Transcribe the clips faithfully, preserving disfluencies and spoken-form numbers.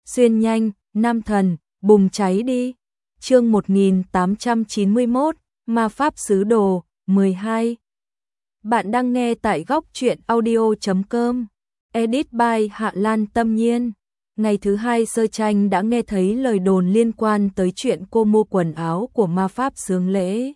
Xuyên nhanh, nam thần, bùng cháy đi. Chương một nghìn tám trăm chín mươi mốt, Ma Pháp Sứ Đồ, mười hai. Bạn đang nghe tại góc truyện audio chấm com. Edit by Hạ Lan Tâm Nhiên. Ngày thứ hai Sơ Tranh đã nghe thấy lời đồn liên quan tới chuyện cô mua quần áo của ma pháp xướng lễ.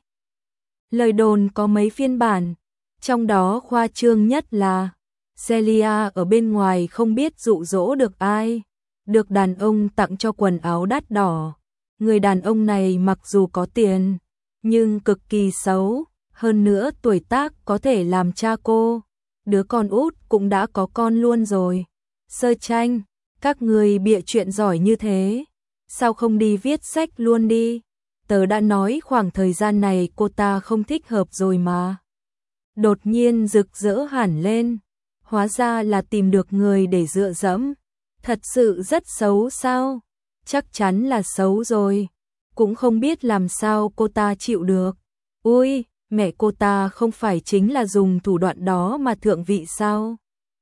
Lời đồn có mấy phiên bản, trong đó khoa trương nhất là Celia ở bên ngoài không biết dụ dỗ được ai, được đàn ông tặng cho quần áo đắt đỏ. Người đàn ông này mặc dù có tiền, nhưng cực kỳ xấu, hơn nữa tuổi tác có thể làm cha cô. Đứa con út cũng đã có con luôn rồi. Sơ Tranh, các người bịa chuyện giỏi như thế, sao không đi viết sách luôn đi? Tớ đã nói khoảng thời gian này cô ta không thích hợp rồi mà. Đột nhiên rực rỡ hẳn lên, hóa ra là tìm được người để dựa dẫm. Thật sự rất xấu sao? Chắc chắn là xấu rồi, cũng không biết làm sao cô ta chịu được. Ui, mẹ cô ta không phải chính là dùng thủ đoạn đó mà thượng vị sao?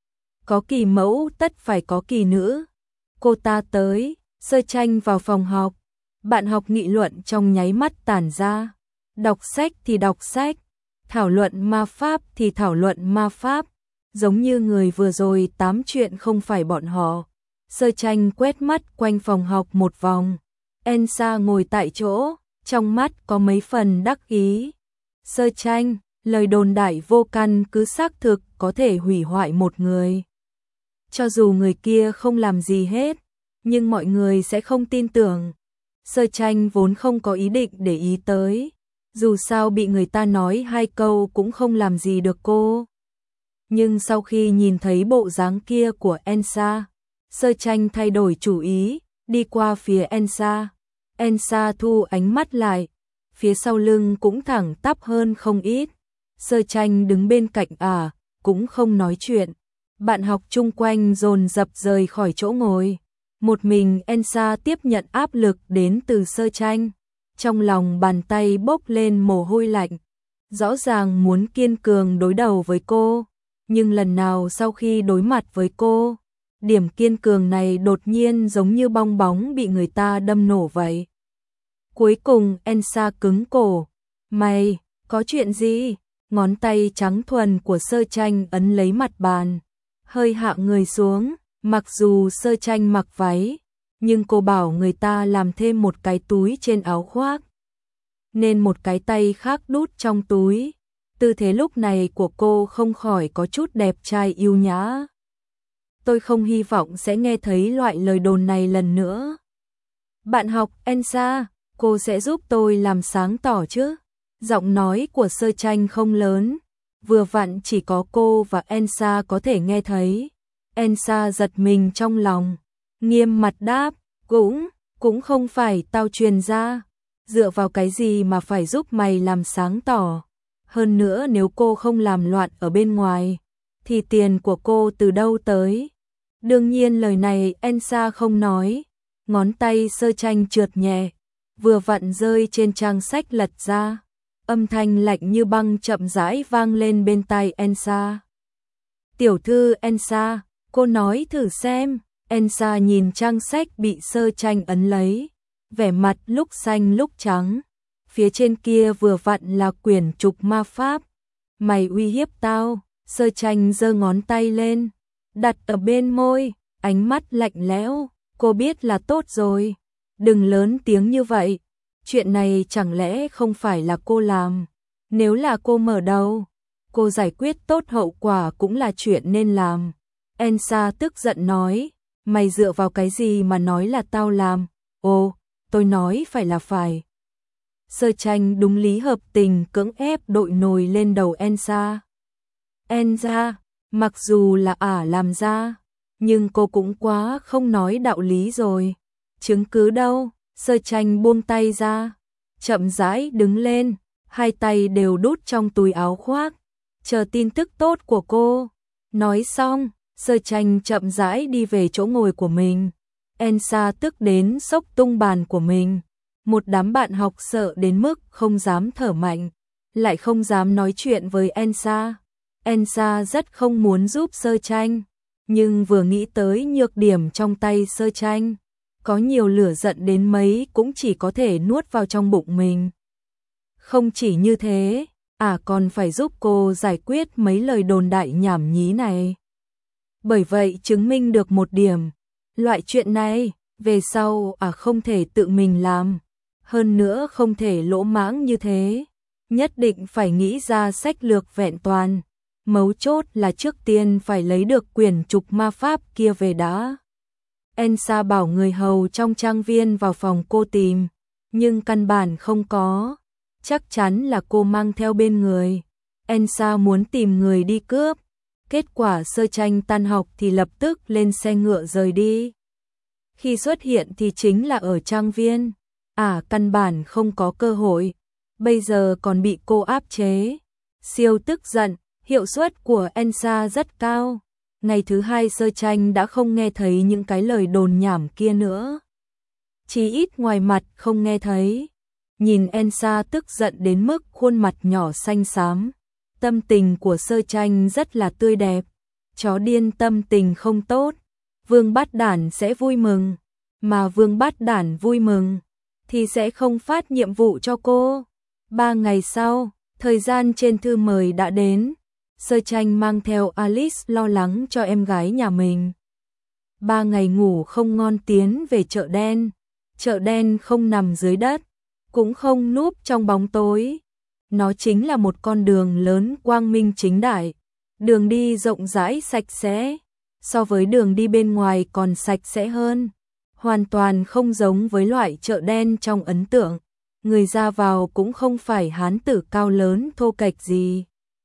Có kỳ mẫu tất phải có kỳ nữ. Cô ta tới, Sơ Tranh vào phòng học. Bạn học nghị luận trong nháy mắt tản ra. Đọc sách thì đọc sách, thảo luận ma pháp thì thảo luận ma pháp. Giống như người vừa rồi tám chuyện không phải bọn họ. Sơ Tranh quét mắt quanh phòng học một vòng. Elsa ngồi tại chỗ, trong mắt có mấy phần đắc ý. Sơ Tranh, lời đồn đại vô căn cứ xác thực có thể hủy hoại một người. Cho dù người kia không làm gì hết, nhưng mọi người sẽ không tin tưởng. Sơ Tranh vốn không có ý định để ý tới, dù sao bị người ta nói hai câu cũng không làm gì được cô. Nhưng sau khi nhìn thấy bộ dáng kia của Elsa, Sơ Tranh thay đổi chủ ý, đi qua phía Elsa. Elsa thu ánh mắt lại, phía sau lưng cũng thẳng tắp hơn không ít. Sơ Tranh đứng bên cạnh ả, à, cũng không nói chuyện. Bạn học chung quanh dồn dập rời khỏi chỗ ngồi. Một mình Elsa tiếp nhận áp lực đến từ Sơ Tranh. Trong lòng bàn tay bốc lên mồ hôi lạnh. Rõ ràng muốn kiên cường đối đầu với cô, nhưng lần nào sau khi đối mặt với cô, điểm kiên cường này đột nhiên giống như bong bóng bị người ta đâm nổ vậy. Cuối cùng Elsa cứng cổ. Mày, có chuyện gì? Ngón tay trắng thuần của Sơ Tranh ấn lấy mặt bàn, hơi hạ người xuống. Mặc dù Sơ Tranh mặc váy, nhưng cô bảo người ta làm thêm một cái túi trên áo khoác, nên một cái tay khác đút trong túi. Tư thế lúc này của cô không khỏi có chút đẹp trai yêu nhã. Tôi không hy vọng sẽ nghe thấy loại lời đồn này lần nữa. Bạn học Elsa, cô sẽ giúp tôi làm sáng tỏ chứ? Giọng nói của Sơ Tranh không lớn, vừa vặn chỉ có cô và Elsa có thể nghe thấy. Elsa giật mình trong lòng, nghiêm mặt đáp, cũng, cũng không phải tao truyền ra. Dựa vào cái gì mà phải giúp mày làm sáng tỏ? Hơn nữa nếu cô không làm loạn ở bên ngoài, thì tiền của cô từ đâu tới? Đương nhiên lời này Elsa không nói. Ngón tay Sơ Tranh trượt nhẹ, vừa vặn rơi trên trang sách lật ra. Âm thanh lạnh như băng chậm rãi vang lên bên tai Elsa. Tiểu thư Elsa, cô nói thử xem. Elsa nhìn trang sách bị Sơ Tranh ấn lấy, vẻ mặt lúc xanh lúc trắng. Phía trên kia vừa vặn là quyển trục ma pháp. Mày uy hiếp tao? Sơ Tranh giơ ngón tay lên, đặt ở bên môi, ánh mắt lạnh lẽo. Cô biết là tốt rồi, đừng lớn tiếng như vậy. Chuyện này chẳng lẽ không phải là cô làm? Nếu là cô mở đầu, cô giải quyết tốt hậu quả cũng là chuyện nên làm. Elsa tức giận nói, mày dựa vào cái gì mà nói là tao làm? Ồ, tôi nói phải là phải. Sơ Tranh đúng lý hợp tình cưỡng ép đội nồi lên đầu Elsa. Elsa, mặc dù là ả làm ra, nhưng cô cũng quá không nói đạo lý rồi. Chứng cứ đâu? Sơ Tranh buông tay ra, chậm rãi đứng lên, hai tay đều đút trong túi áo khoác, chờ tin tức tốt của cô. Nói xong, Sơ Tranh chậm rãi đi về chỗ ngồi của mình. Elsa tức đến xốc tung bàn của mình. Một đám bạn học sợ đến mức không dám thở mạnh, lại không dám nói chuyện với Elsa. Elsa rất không muốn giúp Sơ Tranh, nhưng vừa nghĩ tới nhược điểm trong tay Sơ Tranh, có nhiều lửa giận đến mấy cũng chỉ có thể nuốt vào trong bụng mình. Không chỉ như thế, à còn phải giúp cô giải quyết mấy lời đồn đại nhảm nhí này. Bởi vậy chứng minh được một điểm, loại chuyện này, về sau à không thể tự mình làm, hơn nữa không thể lỗ mãng như thế, nhất định phải nghĩ ra sách lược vẹn toàn. Mấu chốt là trước tiên phải lấy được quyển trục ma pháp kia về đã. Elsa bảo người hầu trong trang viên vào phòng cô tìm, nhưng căn bản không có, chắc chắn là cô mang theo bên người. Elsa muốn tìm người đi cướp, kết quả Sơ Tranh tan học thì lập tức lên xe ngựa rời đi. Khi xuất hiện thì chính là ở trang viên, à căn bản không có cơ hội, bây giờ còn bị cô áp chế. Siêu tức giận, hiệu suất của Elsa rất cao. Ngày thứ hai Sơ Tranh đã không nghe thấy những cái lời đồn nhảm kia nữa. Chỉ ít ngoài mặt không nghe thấy. Nhìn Elsa tức giận đến mức khuôn mặt nhỏ xanh xám, tâm tình của Sơ Tranh rất là tươi đẹp. Chó điên tâm tình không tốt, Vương Bát Đản sẽ vui mừng, mà Vương Bát Đản vui mừng thì sẽ không phát nhiệm vụ cho cô. Ba ngày sau, thời gian trên thư mời đã đến. Sơ Tranh mang theo Alice lo lắng cho em gái nhà mình. Ba ngày ngủ không ngon tiến về chợ đen. Chợ đen không nằm dưới đất, cũng không núp trong bóng tối. Nó chính là một con đường lớn quang minh chính đại. Đường đi rộng rãi sạch sẽ, so với đường đi bên ngoài còn sạch sẽ hơn. Hoàn toàn không giống với loại chợ đen trong ấn tượng. Người ra vào cũng không phải hán tử cao lớn thô kệch gì,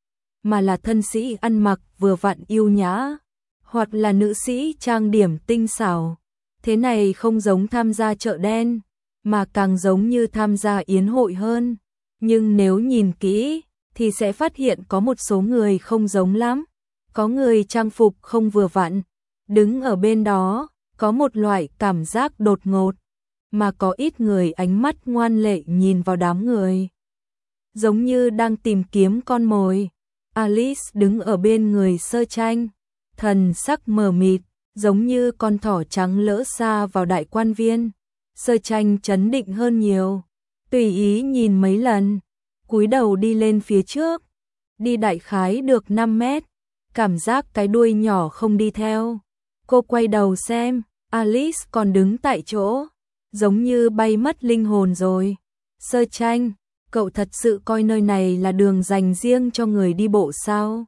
mà là thân sĩ ăn mặc vừa vặn yêu nhã, hoặc là nữ sĩ trang điểm tinh xảo. Thế này không giống tham gia chợ đen, mà càng giống như tham gia yến hội hơn. Nhưng nếu nhìn kỹ, thì sẽ phát hiện có một số người không giống lắm. Có người trang phục không vừa vặn, đứng ở bên đó, có một loại cảm giác đột ngột, mà có ít người ánh mắt ngoan lệ nhìn vào đám người, giống như đang tìm kiếm con mồi. Alice đứng ở bên người Sơ Tranh, thần sắc mờ mịt, giống như con thỏ trắng lỡ xa vào đại quan viên. Sơ Tranh trấn định hơn nhiều, tùy ý nhìn mấy lần, cúi đầu đi lên phía trước, đi đại khái được năm mét, cảm giác cái đuôi nhỏ không đi theo. Cô quay đầu xem, Alice còn đứng tại chỗ, giống như bay mất linh hồn rồi. Sơ Tranh, cậu thật sự coi nơi này là đường dành riêng cho người đi bộ sao?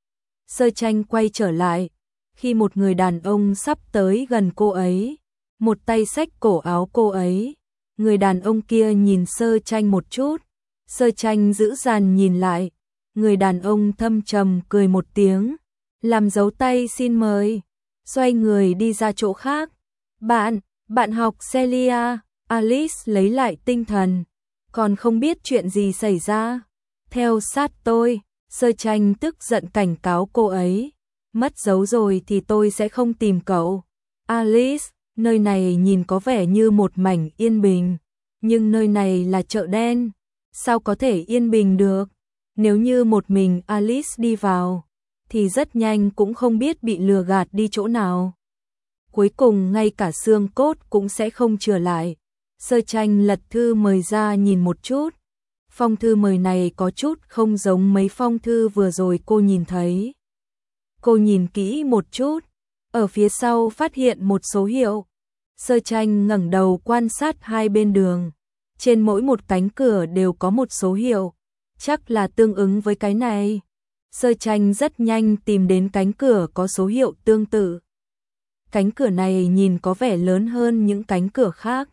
Sơ Tranh quay trở lại, khi một người đàn ông sắp tới gần cô ấy, một tay xách cổ áo cô ấy. Người đàn ông kia nhìn Sơ Tranh một chút, Sơ Tranh giữ dàn nhìn lại, người đàn ông thâm trầm cười một tiếng, làm dấu tay xin mời, xoay người đi ra chỗ khác. Bạn, bạn học Celia. Alice lấy lại tinh thần, còn không biết chuyện gì xảy ra. Theo sát tôi. Sơ Tranh tức giận cảnh cáo cô ấy, mất dấu rồi thì tôi sẽ không tìm cậu. Alice, nơi này nhìn có vẻ như một mảnh yên bình, nhưng nơi này là chợ đen, sao có thể yên bình được? Nếu như một mình Alice đi vào, thì rất nhanh cũng không biết bị lừa gạt đi chỗ nào. Cuối cùng ngay cả xương cốt cũng sẽ không chừa lại. Sơ Tranh lật thư mời ra nhìn một chút. Phong thư mời này có chút không giống mấy phong thư vừa rồi cô nhìn thấy. Cô nhìn kỹ một chút, ở phía sau phát hiện một số hiệu. Sơ Tranh ngẩng đầu quan sát hai bên đường. Trên mỗi một cánh cửa đều có một số hiệu, chắc là tương ứng với cái này. Sơ Tranh rất nhanh tìm đến cánh cửa có số hiệu tương tự. Cánh cửa này nhìn có vẻ lớn hơn những cánh cửa khác.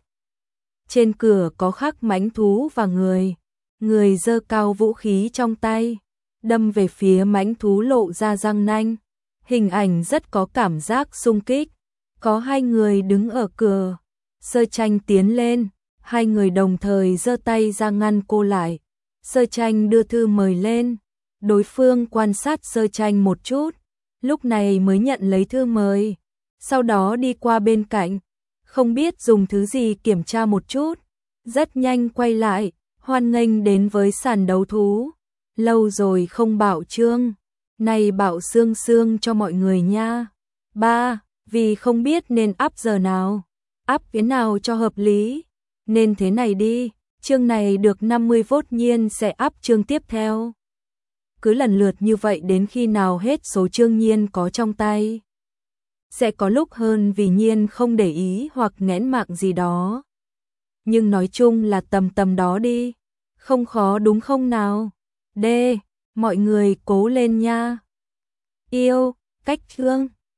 Trên cửa có khắc mãnh thú và người. Người giơ cao vũ khí trong tay, đâm về phía mãnh thú lộ ra răng nanh. Hình ảnh rất có cảm giác xung kích. Có hai người đứng ở cửa. Sơ Tranh tiến lên, hai người đồng thời giơ tay ra ngăn cô lại. Sơ Tranh đưa thư mời lên, đối phương quan sát Sơ Tranh một chút, lúc này mới nhận lấy thư mời, sau đó đi qua bên cạnh, không biết dùng thứ gì kiểm tra một chút, rất nhanh quay lại, hoan nghênh đến với sàn đấu thú. Lâu rồi không bảo trương, này bảo xương xương cho mọi người nha. Ba, vì không biết nên up giờ nào. áp cái nào cho hợp lý. Nên thế này đi, chương này được năm mươi vote Nhiên sẽ áp chương tiếp theo. Cứ lần lượt như vậy đến khi nào hết số chương Nhiên có trong tay. Sẽ có lúc hơn vì Nhiên không để ý hoặc nghẽn mạng gì đó. Nhưng nói chung là tầm tầm đó đi. Không khó đúng không nào? D. Mọi người cố lên nha. Yêu, cách thương.